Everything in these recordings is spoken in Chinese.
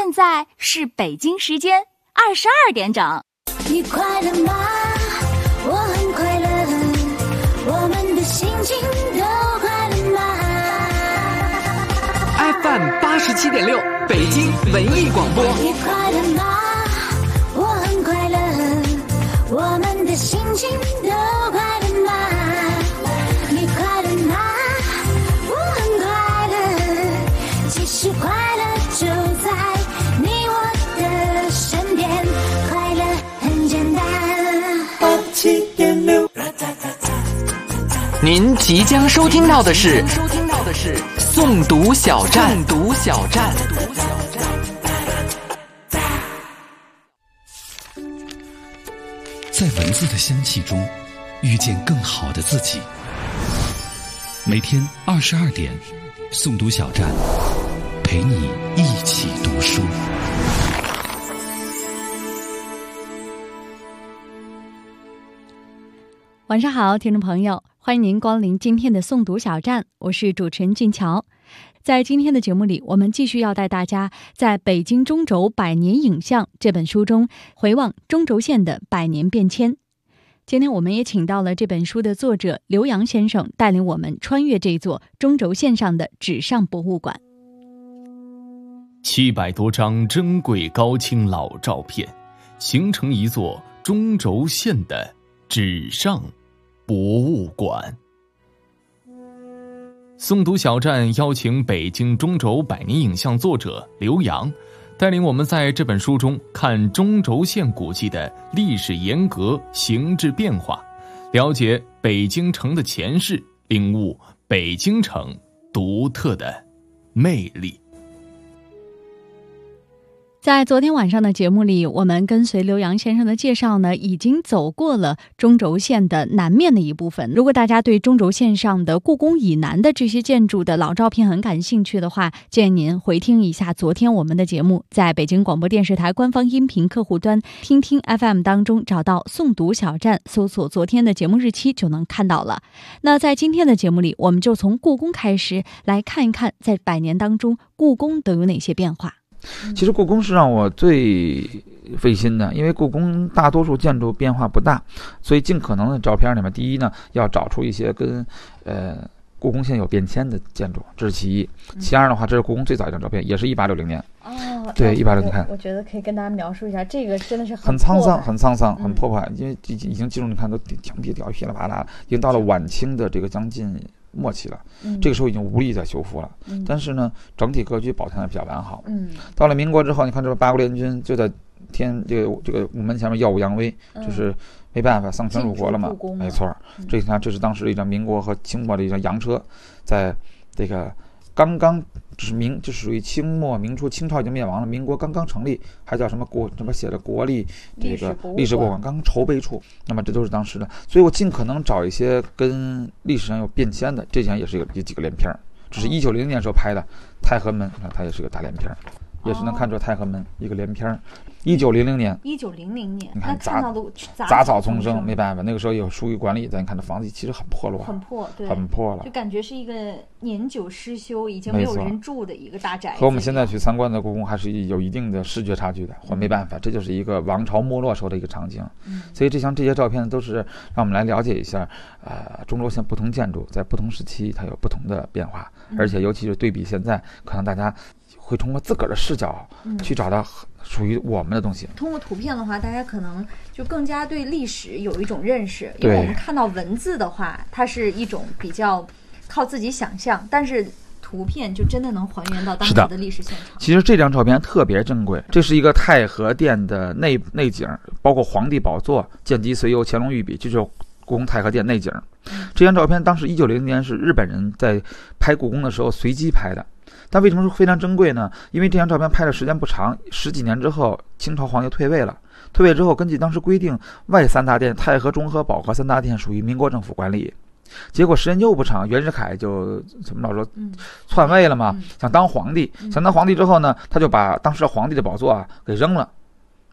现在是北京时间22点整。 你快乐吗？我很快乐，我们的心情都快乐吗？ FM 87.6北京文艺广播。 你快乐吗？我很快乐，我们的心情都快乐吗？你快乐吗？我很快乐，其实快乐就在你我的身边，快乐很简单。87.6。 您即将收听到的是诵读小站。 在文字的香气中遇见更好的自己。每天22点，诵读小站陪你一起读书。 晚上好，听众朋友，欢迎您光临今天的诵读小站，我是主持人俊乔。在今天的节目里，我们继续要带大家在《北京中轴100年影像》这本书中回望中轴线的100年变迁。今天我们也请到了这本书的作者刘洋先生，带领我们穿越这座中轴线上的纸上博物馆。 700多张珍贵高清老照片，形成一座中轴线的纸上博物馆。诵读小站邀请北京中轴100年影像作者刘洋，带领我们在这本书中看中轴线古迹的历史沿革、形制变化，了解北京城的前世，领悟北京城独特的魅力。 在昨天晚上的节目里，我们跟随刘洋先生的介绍呢，已经走过了中轴线的南面的一部分。如果大家对中轴线上的故宫以南的这些建筑的老照片很感兴趣的话，建议您回听一下昨天我们的节目，在北京广播电视台官方音频客户端听听 FM 当中找到诵读小站，搜索昨天的节目日期就能看到了。那在今天的节目里，我们就从故宫开始来看一看，在100年当中故宫都有哪些变化。 其实故宫是让我最费心的，因为故宫大多数建筑变化不大，所以尽可能的照片里面，第一呢，要找出一些跟故宫现有变迁的建筑，这是其一。其二的话，这是故宫最早一张照片，也是1860年。对，1860年。看， 我觉得可以跟大家描述一下，这个真的是很沧桑，很沧桑，很破坏，因为已经进入，你看都墙壁掉噼里啪啦，已经到了晚清的这个将近末期了，这个时候已经无力再修复了，但是呢，整体格局保存的比较完好。到了民国之后，你看这八国联军就在这个午门前面耀武扬威，就是没办法，丧权辱国了嘛，没错。这你看，这是当时一张民国和清末的一张洋车，在这个刚就属于清末明初，清朝已经灭亡了，民国刚刚成立，还叫什么写的国立这个历史博物馆刚筹备处，那么这都是当时的，所以我尽可能找一些跟历史上有变迁的，这前也是有几个连片，这是1900年时候拍的太和门，它也是个大连片，也是能看出太和门一个连片。1900年， 你看看到的杂草丛生，没办法，那个时候有疏于管理，咱看这房子其实很破落， 对， 很破了， 就感觉是一个年久失修，已经没有人住的一个大宅。 和我们现在去参观的故宫还是有一定的视觉差距的，没办法，这就是一个王朝没落时候的一个场景。所以这些照片都是让我们来了解一下，中轴线不同建筑在不同时期它有不同的变化，而且尤其是对比现在，可能大家会通过自个儿的视角去找到属于我们的东西。 通过图片的话，大家可能就更加对历史有一种认识，因为我们看到文字的话，它是一种比较靠自己想象，但是图片就真的能还原到当时的历史现场。 其实这张照片特别珍贵，这是一个太和殿的内景，包括皇帝宝座、剑击随游、乾隆御笔，就是故宫太和殿内景。这张照片当时1900年是日本人在拍故宫的时候随机拍的。但为什么说非常珍贵呢？因为这张照片拍的时间不长，10几年之后，清朝皇帝退位了。退位之后，根据当时规定，外3大殿太和、中和、保和3大殿属于民国政府管理。结果时间又不长，袁世凯就怎么老说篡位了嘛，想当皇帝。想当皇帝之后呢，他就把当时皇帝的宝座给扔了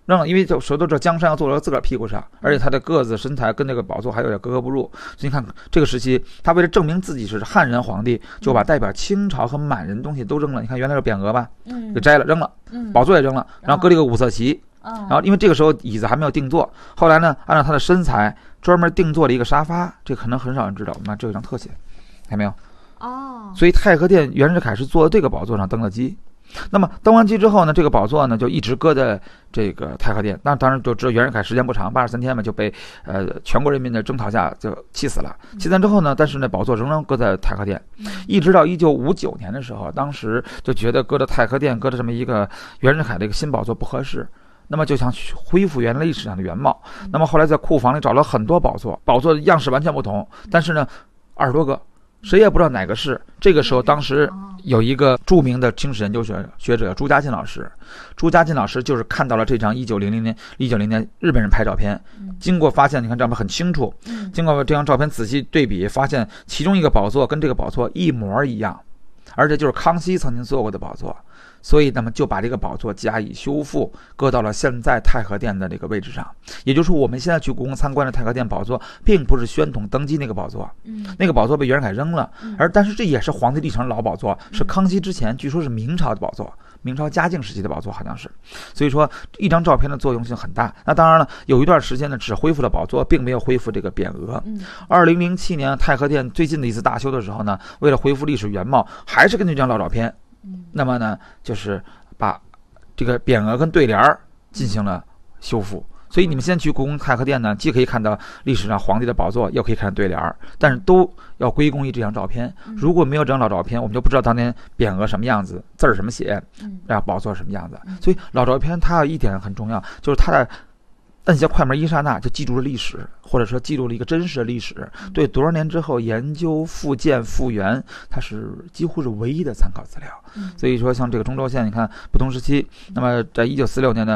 扔了，因为手都知道江山要坐到自个儿屁股上，而且他的个子身材跟这个宝座还有点格格不入。所以你看这个时期，他为了证明自己是汉人皇帝，就把代表清朝和满人东西都扔了。你看原来是匾额吧，给摘了扔了，宝座也扔了，然后搁了一个五色旗。然后因为这个时候椅子还没有定做，后来呢按照他的身材专门定做了一个沙发，这可能很少人知道。我们看这有一张特写，看没有？所以太和殿袁世凯是坐在这个宝座上登了基。那么登完基之后呢，这个宝座呢就一直搁在这个太和殿。那当然就知道袁世凯时间不长，83天嘛，就被全国人民的征讨下就气死了。气死之后呢，但是呢宝座仍然搁在太和殿，一直到1959年的时候，当时就觉得搁在太和殿搁着这么一个袁世凯的一个新宝座不合适，那么就想恢复原来历史上的原貌。那么后来在库房里找了很多宝座，宝座的样式完全不同，但是呢20多个，谁也不知道哪个是。这个时候当时有一个著名的清史研究学者朱家进老师，朱家进老师就是看到了这张1990年日本人拍照片，经过发现，你看照片很清楚，经过这张照片仔细对比，发现其中一个宝座跟这个宝座一模一样，而且就是康熙曾经坐过的宝座。所以那么就把这个宝座加以修复，搁到了现在太和殿的这个位置上。也就是说我们现在去故宫参观的太和殿宝座并不是宣统登基那个宝座，那个宝座被袁世凯扔了，但是这也是皇帝历史上老宝座，是康熙之前据说是明朝的宝座，明朝嘉靖时期的宝座好像是。所以说一张照片的作用性很大。那当然了，有一段时间呢只恢复了宝座，并没有恢复这个匾额。2007年太和殿最近的一次大修的时候呢，为了恢复历史原貌，还是根据这张老照片，那么呢就是把这个匾额跟对联进行了修复。所以你们先去故宫太和殿呢，既可以看到历史上皇帝的宝座，又可以看对联，但是都要归功于这张照片。如果没有这张老照片，我们就不知道当年匾额什么样子，字儿什么写，然后宝座什么样子。所以老照片它有一点很重要，就是它的按下快门一刹那就记住了历史，或者说记录了一个真实的历史，对多少年之后研究复建复原，它是几乎是唯一的参考资料。所以说像这个中轴线，你看不同时期，那么在1945年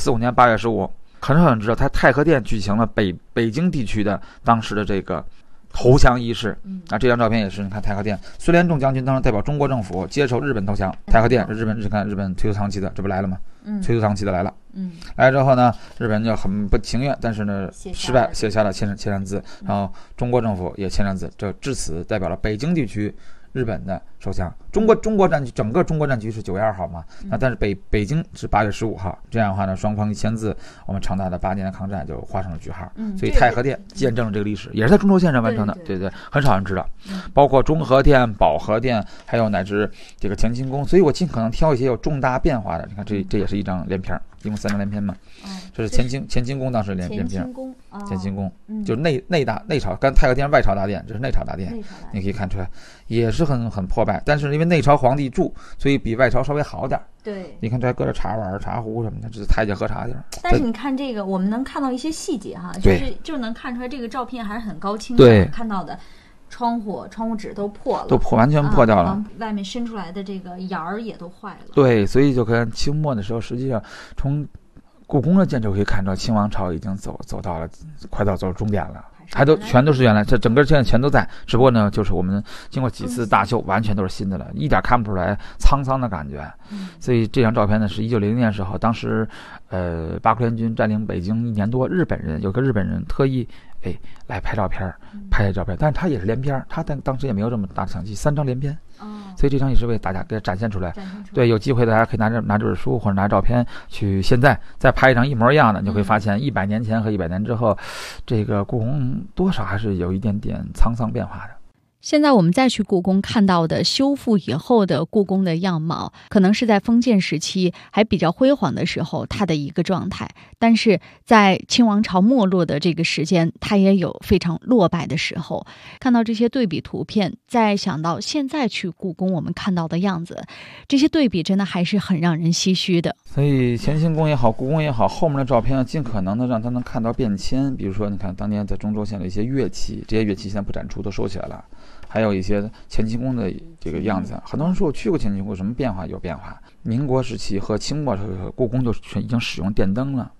8月15，很少人知道他太和殿举行了北京地区的当时的这个投降仪式。这张照片也是，你看太和殿，孙连仲将军当时代表中国政府接受日本投降，太和殿是日本推头唐旗的，这不来了吗？推头唐旗的来了。来了之后呢，日本人就很不情愿，但是呢失败，写下了签删字，然后中国政府也签删字，这至此代表了北京地区日本的投降。中国战区，整个中国战区是9月2号嘛，但是北京是8月15号。这样的话呢，双方一签字，我们长达的8年的抗战就画上了句号。所以太和殿见证了这个历史，也是在中轴线上完成的。对，很少人知道，包括中和殿、保和殿，还有乃至这个乾清宫。所以我尽可能挑一些有重大变化的。你看这也是一张连篇，一共3张连篇嘛。这是乾清宫当时连篇。乾清宫就是内朝，跟太和殿外朝大殿，这是内朝大殿。你可以看出来也是很破败，但是因为内朝皇帝住，所以比外朝稍微好点。对，你看这还搁着茶碗、茶壶什么的，这是太监喝茶地方。 但是你看这个，我们能看到一些细节哈，就能看出来这个照片还是很高清的。 对， 看到的窗户纸都破了， 完全破掉了， 外面伸出来的这个檐儿也都坏了。 对，所以就看清末的时候，实际上从故宫的建筑可以看到，清王朝已经走到了快到终点了。还都全都是原来，这整个现在全都在，只不过呢，就是我们经过几次大修，完全都是新的了，一点看不出来沧桑的感觉。所以这张照片呢是1900年时候，当时八国联军占领北京1年多，有个日本人特意来拍照片，但是他也是连篇，他当时也没有这么大的相机，3张连篇。所以这张也是为大家给展现出来。对，有机会大家可以拿这本书或者拿照片去，现在再拍一张一模一样的，你就会发现100年前和100年之后，这个故宫多少还是有一点点沧桑变化的。 现在我们再去故宫看到的修复以后的故宫的样貌，可能是在封建时期还比较辉煌的时候它的一个状态，但是在清王朝没落的这个时间，它也有非常落败的时候。看到这些对比图片，再想到现在去故宫我们看到的样子，这些对比真的还是很让人唏嘘的。 所以乾清宫也好，故宫也好，后面的照片尽可能的让他能看到变迁。比如说你看当年在中轴线的一些乐器，这些乐器现在不展出，都收起来了。还有一些乾清宫的这个样子，很多人说我去过乾清宫，什么变化？有变化。民国时期和清末时候，故宫就已经使用电灯了，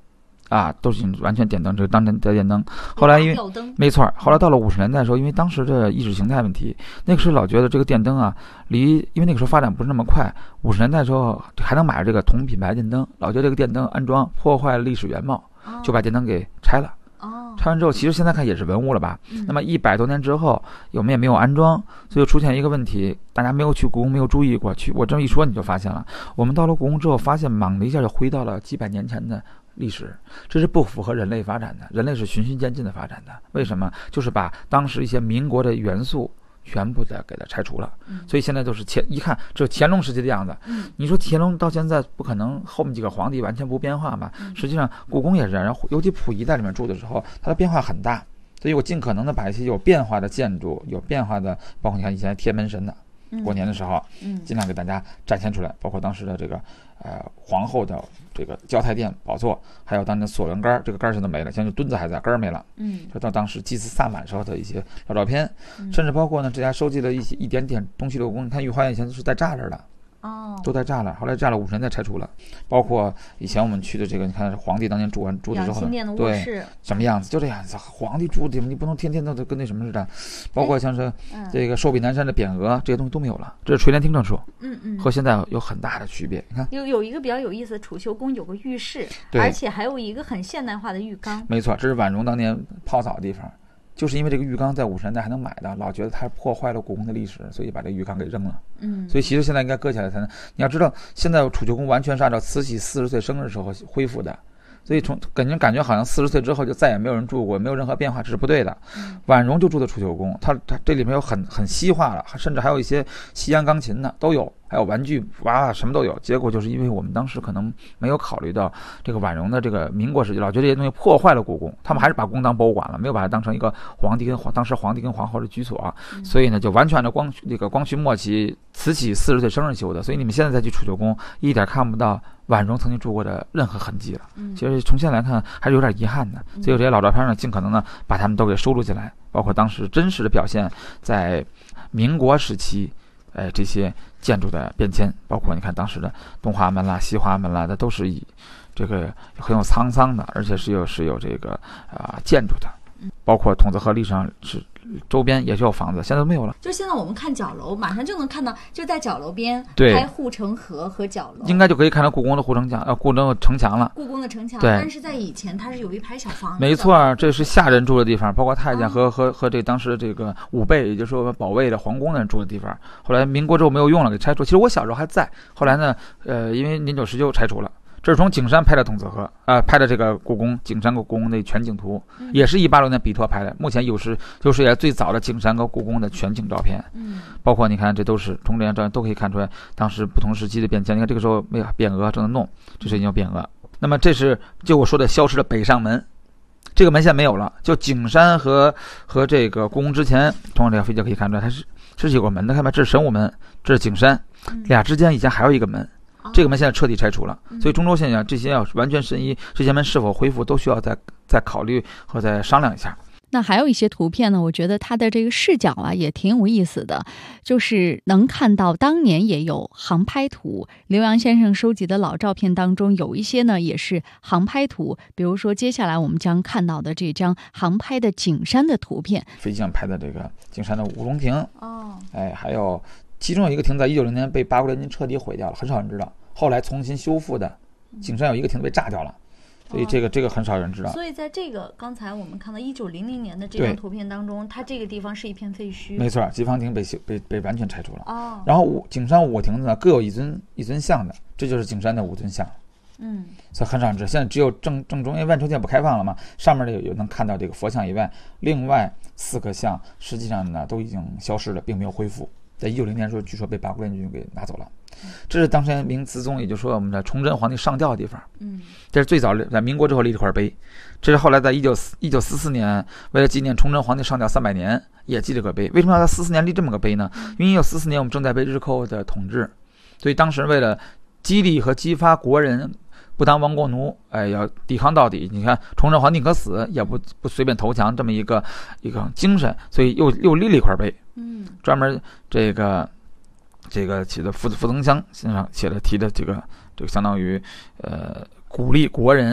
啊，都是已经完全点灯，这是当年的电灯。后来因为没错，后来到了50年代的时候，因为当时的意识形态问题，那个时候老觉得这个电灯啊，因为那个时候发展不是那么快，50年代的时候还能买着这个同品牌电灯，老觉得这个电灯安装破坏了历史原貌，就把电灯给拆了。拆完之后，其实现在看也是文物了吧？那么100多年之后，我们也没有安装，所以就出现一个问题，大家没有去故宫，没有注意过去。我这么一说，你就发现了，我们到了故宫之后，发现猛的一下就回到了几百年前的历史，这是不符合人类发展的。人类是循序渐进的发展的，为什么？就是把当时一些民国的元素全部的给它拆除了，所以现在都是一看这乾隆时期的样子。你说乾隆到现在不可能后面几个皇帝完全不变化嘛？实际上故宫也是，然后尤其溥仪在里面住的时候，它的变化很大，所以我尽可能的把一些有变化的建筑、有变化的，包括你看以前贴门神的，过年的时候，尽量给大家展现出来，包括当时的这个皇后的这个交泰殿宝座，还有当年锁轮杆，这个杆现在没了，现在就墩子还在，杆没了。就到当时祭祀萨满时候的一些老照片，甚至包括呢，这家收集了一点点东西六宫。你看御花园以前是带栅栏的，都带栅栏，后来栅栏50年代拆除了。包括以前我们去的这个，你看皇帝当年住的时候，对，什么样子就这样子。皇帝住的地方你不能天天都跟那什么似的。包括像是这个寿比南山的匾额，这些东西都没有了。这是垂帘听政术，和现在有很大的区别。你看， 有一个比较有意思的，储秀宫有个浴室，而且还有一个很现代化的浴缸。没错， 这是婉容当年泡澡的地方。就是因为这个浴缸在50年代还能买到，老觉得它破坏了故宫的历史，所以把这个浴缸给扔了。所以其实现在应该搁起来才能。你要知道，现在储秀宫完全是按照慈禧40岁生日时候恢复的，所以感觉好像40岁之后就再也没有人住过，没有任何变化，这是不对的。婉容就住的储秀宫，它这里面有很西化了，甚至还有一些西洋钢琴的都有，还有玩具娃什么都有。结果就是因为我们当时可能没有考虑到这个婉容的这个民国时期，老觉得这些东西破坏了故宫，他们还是把故宫当博物馆了，没有把它当成一个当时皇帝跟皇后的居所，所以呢就完全按照光绪末期慈禧40岁生日修的。所以你们现在再去储秀宫，一点看不到婉容曾经住过的任何痕迹了。其实从现在来看还是有点遗憾的。所以这些老照片呢，尽可能呢把它们都给收录起来，包括当时真实的表现在民国时期这些建筑的变迁，包括你看当时的东华门啦、西华门啦，它都是以这个很有沧桑的，而且是有这个建筑的，包括筒子河历史上是周边也是有房子，现在都没有了。 就现在我们看角楼，马上就能看到，就在角楼边拍护城河和角楼， 应该就可以看到故宫的故宫的城墙了。 故宫的城墙， 对。 但是在以前它是有一排小房子。 没错，这是下人住的地方，包括太监和这当时这个武备，也就是说保卫的皇宫的人住的地方。后来民国之后没有用了，给拆除。其实我小时候还在，后来呢，因为年久失修拆除了。这是从景山拍的筒子河，拍的这个故宫景山和故宫的全景图，也是186年比托拍的。目前就是也最早的景山和故宫的全景照片。包括你看，这都是从这张照片都可以看出来当时不同时期的变迁。你看这个时候没有匾额正在弄，这是已经有匾额。那么这是就我说的消失的北上门，这个门现在没有了。就景山和这个故宫之前，通过这个飞机可以看出来，它是有个门的。看吧，这是神武门，这是景山，俩之间以前还有一个门。这个门现在彻底拆除了，所以中轴线这些要完全申遗，这些门是否恢复都需要再考虑和再商量一下。 那还有一些图片呢，我觉得它的这个视角也挺有意思的，就是能看到当年也有航拍图。刘洋先生收集的老照片当中，有一些呢也是航拍图，比如说接下来我们将看到的这张航拍的景山的图片， 飞机上拍的这个景山的五龙亭。还有其中有一个亭在190年被八国联军彻底毁掉了，很少人知道。后来重新修复的景山有一个亭子被炸掉了，所以这个很少人知道。 所以在这个刚才我们看到1900年的这张图片当中，它这个地方是一片废墟。没错，吉芳亭被完全拆除了。然后景山5个亭子呢各有一尊像的，这就是景山的5尊像。所以很少人知道。现在只有正中，因为万寿殿不开放了嘛，上面有能看到这个佛像以外，另外4个像实际上呢都已经消失了，并没有恢复。在190年的时候，据说被八国联军给拿走了。这是当时明慈宗，也就是说我们的崇祯皇帝上吊的地方。这是最早在民国之后立这块碑。这是后来在1944年，为了纪念崇祯皇帝上吊300年，也记这个碑。为什么要在44年立这么个碑呢？因为1944年我们正在被日寇的统治，所以当时为了激励和激发国人不当亡国奴，要抵抗到底。你看崇祯皇帝可死也不随便投降，这么一个精神，所以又立了一块碑。专门这个写的傅增湘先生写的提的这个相当于鼓励国人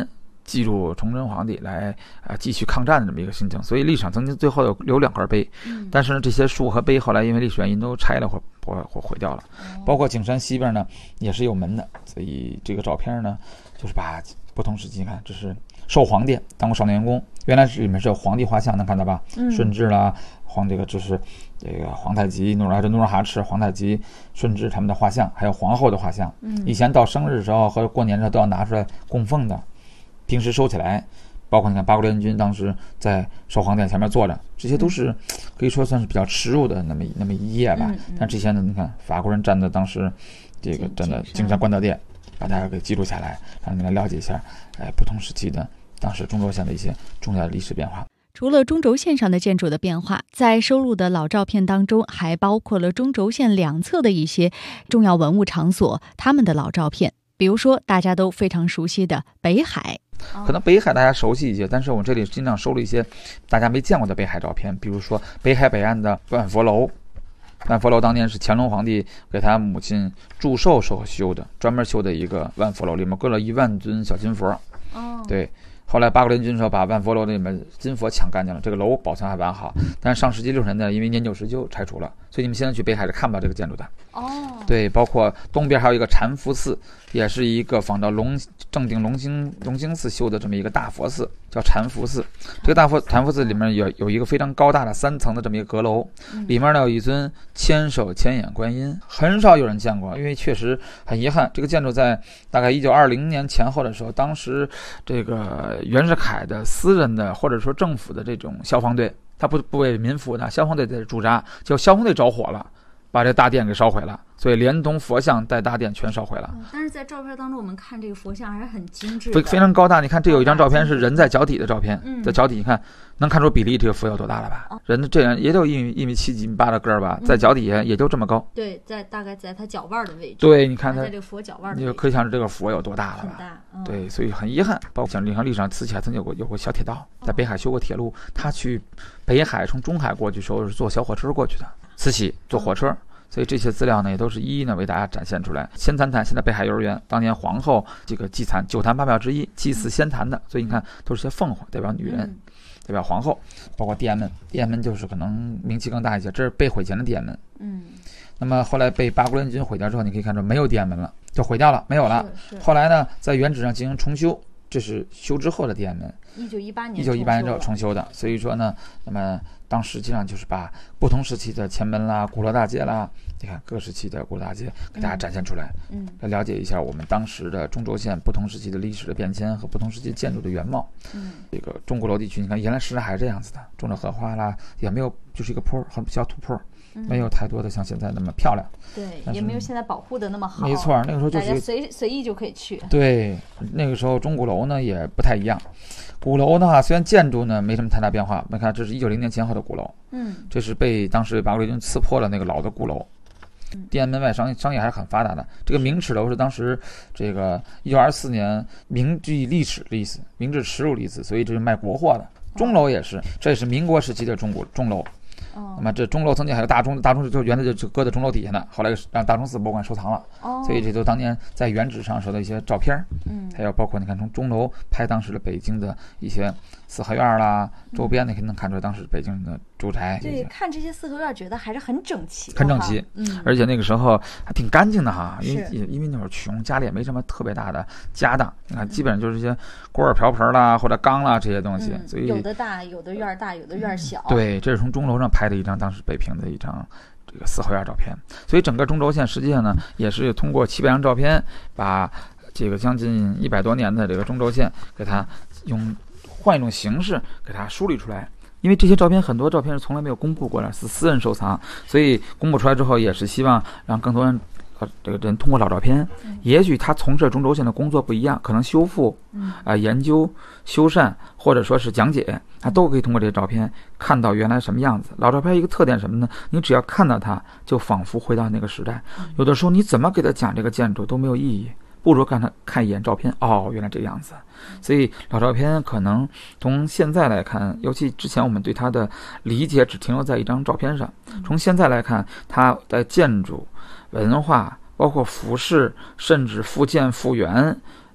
记录崇祯皇帝来继续抗战的这么一个心情。所以历史上曾经最后留2块碑，但是呢这些树和碑后来因为历史原因都拆了或毁掉了。包括景山西边呢也是有门的，所以这个照片呢就是把不同时期看，这是寿皇殿当过少年员工，原来里面是有皇帝画像，能看到吧？顺治啦，这是这个皇太极、努尔哈赤、皇太极、顺治他们的画像，还有皇后的画像。以前到生日的时候和过年的时候都要拿出来供奉的，平时收起来。包括你看八国联军当时在寿皇殿前面坐着，这些都是可以说算是比较耻辱的那么一页吧。但这些呢，你看法国人站在当时这个站在景山官德殿，把大家给记录下来，让你们来了解一下不同时期的当时中轴线的一些重要的历史变化。 除了中轴线上的建筑的变化，在收录的老照片当中还包括了中轴线两侧的一些重要文物场所他们的老照片，比如说大家都非常熟悉的北海。 可能北海大家熟悉一些，但是我们这里经常收了一些大家没见过的北海照片，比如说北海北岸的万佛楼。万佛楼当年是乾隆皇帝给他母亲祝寿时候修的，专门修的一个万佛楼，里面搁了1万尊小金佛。对，后来八国联军的时候把万佛楼里面金佛抢干净了，这个楼保存还完好，但是上世纪60年代因为年久失修拆除了，所以你们现在去北海是看不到这个建筑的。对，包括东边还有一个禅福寺，也是一个仿照正定龙兴寺修的这么一个大佛寺，叫禅福寺。这个禅福寺里面有一个非常高大的3层的这么一个阁楼，里面呢有一尊千手千眼观音，很少有人见过，因为确实很遗憾，这个建筑在大概1920年前后的时候，当时这个袁世凯的私人的或者说政府的这种消防队，他不为民服的消防队在驻扎，就消防队着火了，把这大殿给烧毁了，所以连同佛像带大殿全烧毁了。 但是在照片当中我们看这个佛像还是很精致的， 非常高大。你看这有一张照片是人在脚底的照片，在脚底你看能看出比例，这个佛有多大了吧？人这样也就1.7米、1.8米的个儿吧，在脚底下也就这么高。 对，大概在他脚腕的位置。 对，你看他在这个佛脚腕的位置， 你就可以想这个佛有多大了吧？ 很大。 对，所以很遗憾。包括像历史上慈禧还曾经有过小铁道，在北海修过铁路，他去北海从中海过去时候是坐小火车过去的，慈禧坐火车。所以这些资料呢，也都是一一呢为大家展现出来。仙坛现在北海幼儿园当年皇后这个祭坛9坛8庙之一，祭祀仙坛的，所以你看都是些凤凰，代表女人，代表皇后。包括殿安门就是可能名气更大一些，这是被毁前的殿安门。那么后来被八国联军毁掉之后，你可以看出没有殿安门了，就毁掉了，没有了。后来呢，在原址上进行重修，这是修之后的殿安门。1918年之后重修的。所以说呢，那么当实际上就是把不同时期的前门啦、鼓楼大街啦，你看各时期的鼓楼大街给大家展现出来，来了解一下我们当时的中轴线不同时期的历史的变迁和不同时期建筑的原貌。这个钟鼓楼地区，你看原来时代还是这样子的，种着荷花啦，也没有就是一个坡，很小土坡。没有太多的像现在那么漂亮， 对，也没有现在保护的那么好。 没错，那个时候就是随意就可以去。 对，那个时候钟鼓楼呢也不太一样。鼓楼的话，虽然建筑呢没什么太大变化，你看这是190年前后的鼓楼，这是被当时八国联军刺破了那个老的鼓楼。殿安门外商业还是很发达的。这个明齿楼是当时这个1924年明据历史的意思，明治耻辱的意思，所以这是卖国货的。钟楼也是，这也是民国时期的钟楼。那么这钟楼曾经还有大钟就原来就搁在钟楼底下呢，后来让大钟寺博物馆收藏了。所以这都当年在原址上收的一些照片。还有包括你看从钟楼拍当时的北京的一些四合院啦，周边的可以能看出来当时北京的住宅。 对，看这些四合院觉得还是很整齐， 而且那个时候还挺干净的哈，因为那会儿穷，家里也没什么特别大的家当，你看基本上就是一些锅碗瓢盆啦或者缸啦这些东西，所以有的大，有的院大，有的院小。 对，这是从钟楼上拍的一张当时北平的一张这个四合院照片。所以整个中轴线实际上呢，也是通过700张照片，把这个将近100多年的这个中轴线给它换一种形式给它梳理出来。因为这些照片很多照片是从来没有公布过的，是私人收藏，所以公布出来之后也是希望让更多人这个人通过老照片，也许他从事中轴线的工作不一样，可能修复研究修缮或者说是讲解，他都可以通过这些照片看到原来什么样子。老照片一个特点什么呢？你只要看到它就仿佛回到那个时代，有的时候你怎么给他讲这个建筑都没有意义，不如看一眼照片，原来这个样子。所以老照片可能从现在来看，尤其之前我们对它的理解只停留在一张照片上，从现在来看，它的建筑文化包括服饰甚至复建复原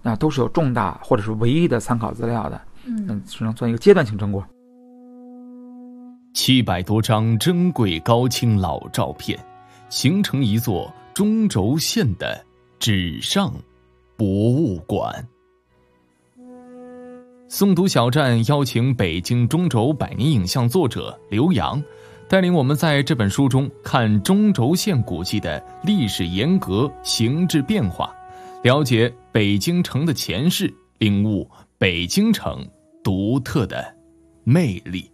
那都是有重大或者是唯一的参考资料的，只能算一个阶段性成果。 700多张珍贵高清老照片，形成一座中轴线的纸上博物馆。诵读小站邀请北京中轴百年影像作者刘洋，带领我们在这本书中看中轴线古迹的历史沿革、形制变化，了解北京城的前世，领悟北京城独特的魅力。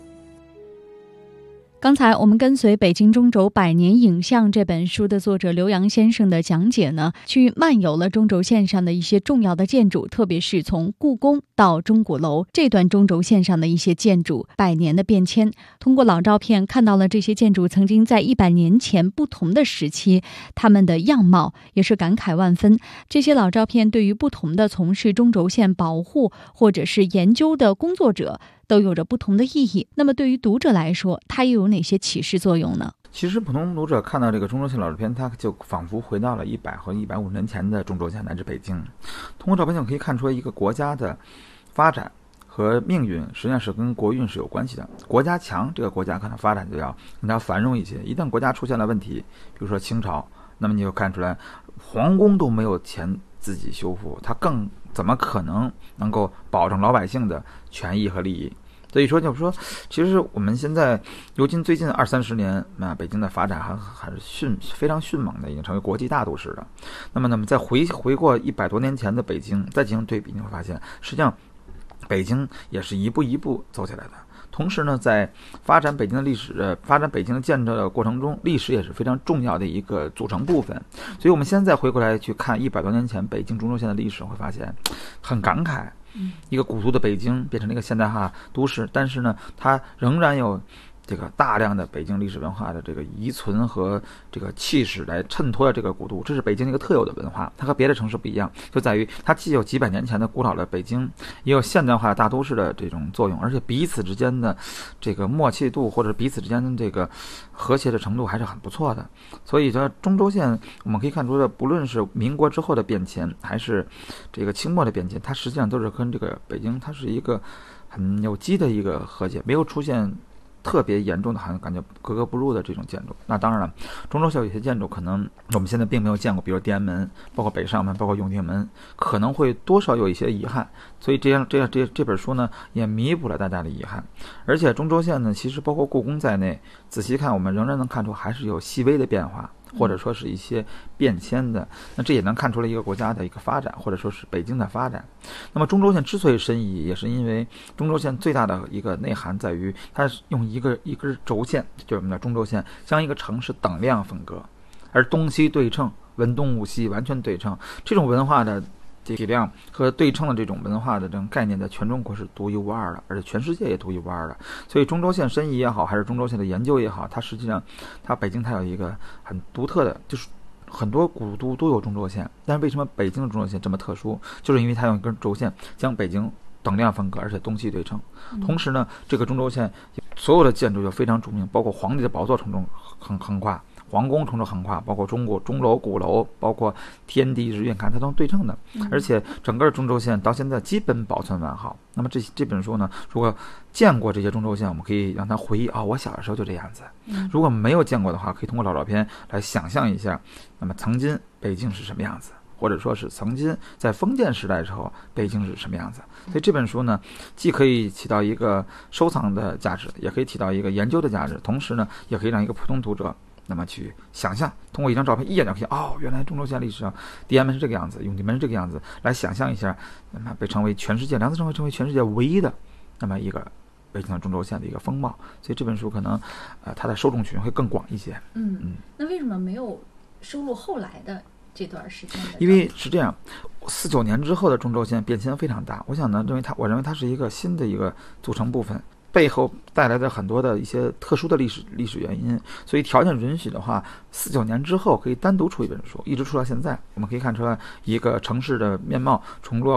刚才我们跟随《北京中轴百年影像》这本书的作者刘洋先生的讲解呢，去漫游了中轴线上的一些重要的建筑，特别是从故宫到钟鼓楼这段中轴线上的一些建筑100年的变迁。通过老照片看到了这些建筑曾经在100年前不同的时期，他们的样貌也是感慨万分。这些老照片对于不同的从事中轴线保护或者是研究的工作者都有着不同的意义。那么对于读者来说，它又有哪些启示作用呢？ 其实普通读者看到这个中轴线老照片，他就仿佛回到了100和150年前的中轴线乃至北京。通过照片就可以看出一个国家的发展和命运实际上是跟国运是有关系的。国家强，这个国家可能发展就要更加繁荣一些。一旦国家出现了问题，比如说清朝，那么你就看出来皇宫都没有钱自己修复，它更怎么可能能够保证老百姓的权益和利益？所以说，就是说，其实我们现在，尤其最近20-30年，北京的发展还是非常迅猛的，已经成为国际大都市了。那么再回过100多年前的北京，再进行对比，你会发现，实际上北京也是一步一步走起来的。同时呢，在发展北京的历史、发展北京的建设的过程中，历史也是非常重要的一个组成部分。所以我们现在回过来去看100多年前北京中轴线的历史，会发现很感慨。一个古都的北京变成了一个现代化都市，但是呢，它仍然有这个大量的北京历史文化的这个遗存和这个气势来衬托了这个古都，这是北京一个特有的文化。它和别的城市不一样，就在于它既有几百年前的古老的北京，也有现代化大都市的这种作用，而且彼此之间的这个默契度或者彼此之间的这个和谐的程度还是很不错的。所以说中轴线我们可以看出的，不论是民国之后的变迁，还是这个清末的变迁，它实际上都是跟这个北京它是一个很有机的一个和解，没有出现特别严重的好像感觉格格不入的这种建筑。那当然了，中轴线有些建筑可能我们现在并没有见过，比如天安门，包括北上门，包括永定门，可能会多少有一些遗憾。所以这本书呢，也弥补了大家的遗憾。而且中轴线呢，其实包括故宫在内，仔细看我们仍然能看出还是有细微的变化，或者说是一些变迁的。那这也能看出了一个国家的一个发展，或者说是北京的发展。那么中轴线之所以申遗，也是因为中轴线最大的一个内涵在于，它用一根轴线，就是我们的中轴线，将一个城市等量分割，而东西对称，文东武西完全对称。这种文化的体量和对称的这种文化的这种概念，在全中国是独一无二的，而且全世界也独一无二的。所以中轴线申遗也好，还是中轴线的研究也好，它实际上北京它有一个很独特的，就是很多古都都有中轴线，但是为什么北京的中轴线这么特殊？就是因为它用一根轴线将北京等量分割，而且东西对称。同时呢，这个中轴线所有的建筑就非常著名，包括皇帝的宝座从中横跨，皇宫从中横跨，包括钟楼、鼓楼，包括天地日月看，它都对称的。而且整个中轴线到现在基本保存完好。那么这本书呢，如果见过这些中轴线，我们可以让他回忆我小的时候就这样子。如果没有见过的话，可以通过老照片来想象一下，那么曾经北京是什么样子，或者说是曾经在封建时代的时候北京是什么样子。所以这本书呢，既可以起到一个收藏的价值，也可以起到一个研究的价值，同时呢，也可以让一个普通读者那么去想象，通过一张照片一眼就可以原来中轴线历史上天安门是这个样子，永定门是这个样子，来想象一下，那么被称为全世界梁思成会成为全世界唯一的那么一个北京的中轴线的一个风貌。所以这本书可能它的受众群会更广一些。 那为什么没有收录后来的这段时间的？ 因为是这样，49年之后的中轴线变迁非常大。我想呢，我认为它是一个新的一个组成部分，背后带来的很多的一些特殊的历史原因，所以条件允许的话，49年之后可以单独出一本书，一直出到现在，我们可以看出来一个城市的面貌从落后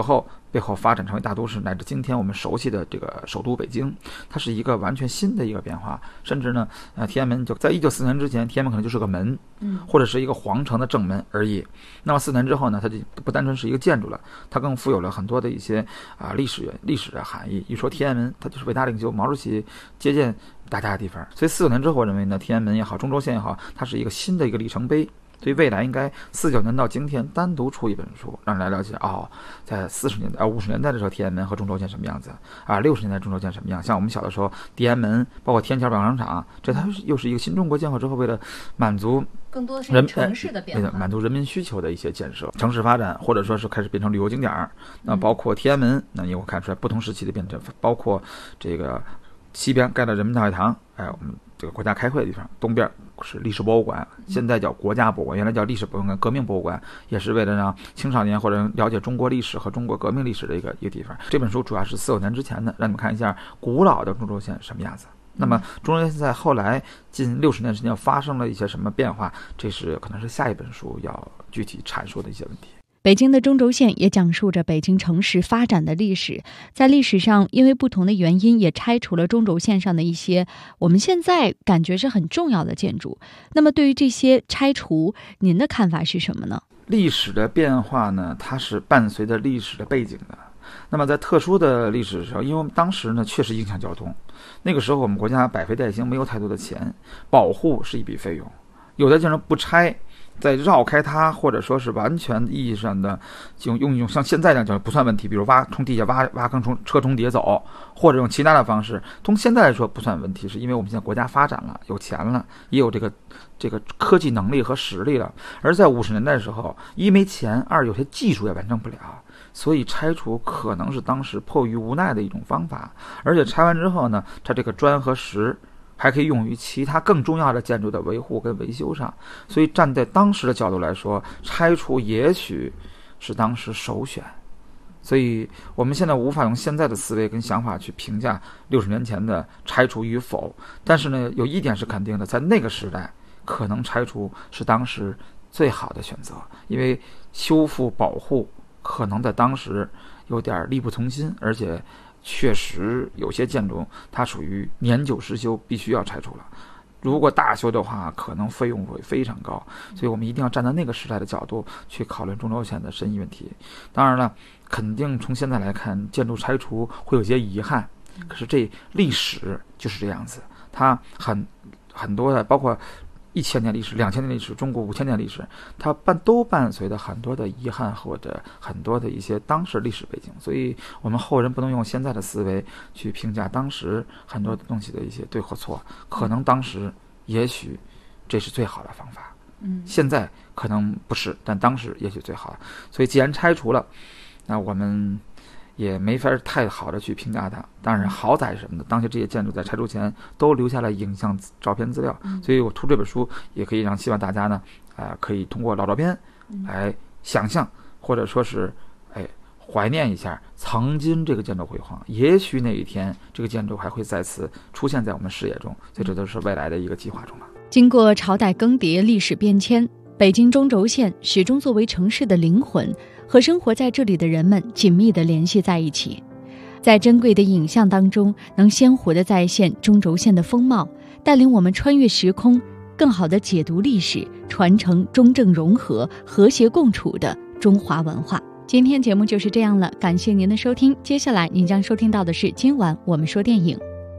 背后发展成为大都市，乃至今天我们熟悉的这个首都北京，它是一个完全新的一个变化。甚至呢，天安门就在1944年之前，天安门可能就是个门，或者是一个皇城的正门而已。那么4年之后呢，它就不单纯是一个建筑了，它更富有了很多的一些历史的含义。一说天安门，它就是伟大领袖毛主席接见大家的地方。所以49年之后，我认为呢，天安门也好，中轴线也好，它是一个新的一个里程碑。所以未来应该49年到今天单独出一本书，让人来了解在50年代的时候天安门和中轴线什么样子，60年代中轴线什么样。像我们小的时候，天安门包括天桥广场，这它又是一个新中国建国之后为了满足更多的是城市的变化， 满足人民需求的一些建设、城市发展，或者说是开始变成旅游景点。那包括天安门，那你会看出来不同时期的变迁，包括这个西边盖了人民大会堂，我们这个国家开会的地方，东边是历史博物馆，现在叫国家博物馆，原来叫历史博物馆、革命博物馆，也是为了让青少年或者了解中国历史和中国革命历史的一个地方。这本书主要是45年之前的，让你们看一下古老的中轴线什么样子。那么中轴线在后来近60年时间发生了一些什么变化，这是可能是下一本书要具体阐述的一些问题。 北京的中轴线也讲述着北京城市发展的历史，在历史上因为不同的原因也拆除了中轴线上的一些我们现在感觉是很重要的建筑。那么对于这些拆除，您的看法是什么呢？ 历史的变化呢，它是伴随着历史的背景的。那么在特殊的历史的时候，因为我们当时呢确实影响交通，那个时候我们国家百废待兴，没有太多的钱，保护是一笔费用，有的建筑不拆，再绕开它，或者说是完全意义上的用像现在这样讲不算问题，比如从地下挖坑车重叠走，或者用其他的方式，从现在来说不算问题，是因为我们现在国家发展了，有钱了，也有这个科技能力和实力了。而在50年代的时候，一没钱，二有些技术也完成不了，所以拆除可能是当时迫于无奈的一种方法。而且拆完之后呢，它这个砖和石还可以用于其他更重要的建筑的维护跟维修上，所以站在当时的角度来说，拆除也许是当时首选。所以我们现在无法用现在的思维跟想法去评价60年前的拆除与否，但是呢，有一点是肯定的，在那个时代，可能拆除是当时最好的选择，因为修复保护可能在当时有点力不从心，而且确实有些建筑它属于年久失修，必须要拆除了。如果大修的话，可能费用会非常高，所以我们一定要站在那个时代的角度去讨论中轴线的深意问题。当然了，肯定从现在来看，建筑拆除会有些遗憾，可是这历史就是这样子，它很多的，包括1000年历史、2000年历史、中国5000年历史，它都伴随着很多的遗憾或者很多的一些当时历史背景，所以我们后人不能用现在的思维去评价当时很多东西的一些对或错，可能当时也许这是最好的方法，现在可能不是，但当时也许最好。所以既然拆除了，那我们也没法太好的去评价它。当然好歹什么的，当时这些建筑在拆除前都留下了影像照片资料，所以我出这本书也可以希望大家呢可以通过老照片来想象，或者说是怀念一下曾经这个建筑辉煌，也许那一天这个建筑还会再次出现在我们视野中，所以这都是未来的一个计划中了。 经过朝代更迭、历史变迁，北京中轴线始终作为城市的灵魂，和生活在这里的人们紧密地联系在一起。在珍贵的影像当中，能鲜活地再现中轴线的风貌，带领我们穿越时空，更好地解读历史，传承中正融合、和谐共处的中华文化。今天节目就是这样了，感谢您的收听。接下来您将收听到的是今晚我们说电影。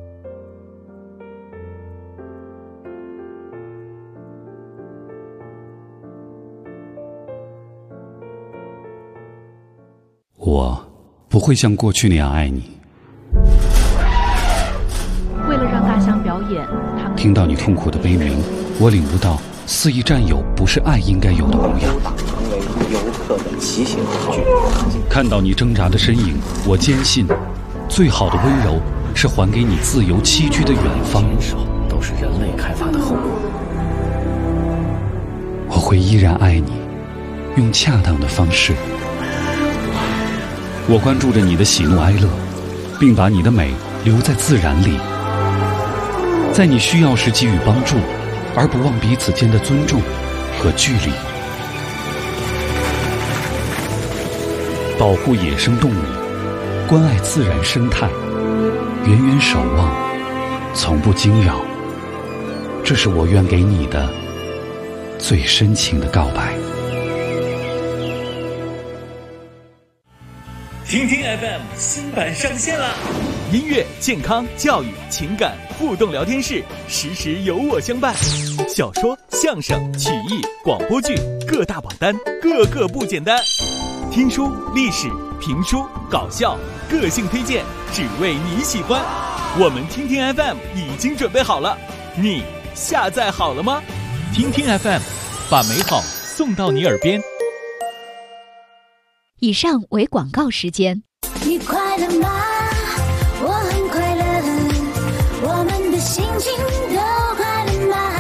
我不会像过去那样爱你。 为了让大象表演，他们听到你痛苦的悲鸣，我领悟到肆意占有不是爱应该有的模样。 成为游客的骑行工具。 看到你挣扎的身影，我坚信，最好的温柔是还给你自由栖居的远方。 都是人类开发的后果。 我会依然爱你，用恰当的方式。我关注着你的喜怒哀乐，并把你的美留在自然里，在你需要时给予帮助，而不忘彼此间的尊重和距离。保护野生动物关爱自然生态，远远守望，从不惊扰。这是我愿给你的最深情的告白。 听听 FM 新版上线了，音乐、健康、教育、情感互动聊天室，时时有我相伴。小说、相声、曲艺、广播剧，各大榜单，个个不简单。听书、历史、评书、搞笑，个性推荐，只为你喜欢。我们听听 FM 已经准备好了，你下载好了吗？听听 FM， 把美好送到你耳边。 以上为广告时间。 你快乐吗？我很快乐，我们的心情都快乐吗？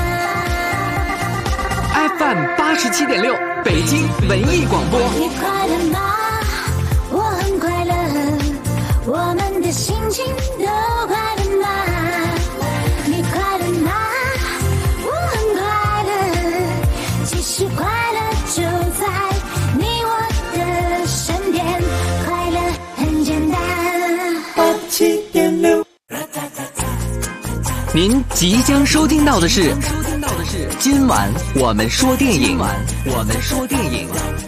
FM 87.6，北京文艺广播。 你快乐吗？我很快乐，我们的心情都快乐吗？你快乐吗？我很快乐，其实快乐就在你我的身边，快乐很简单。87.6， 您即将收听到的是今晚我们说电影。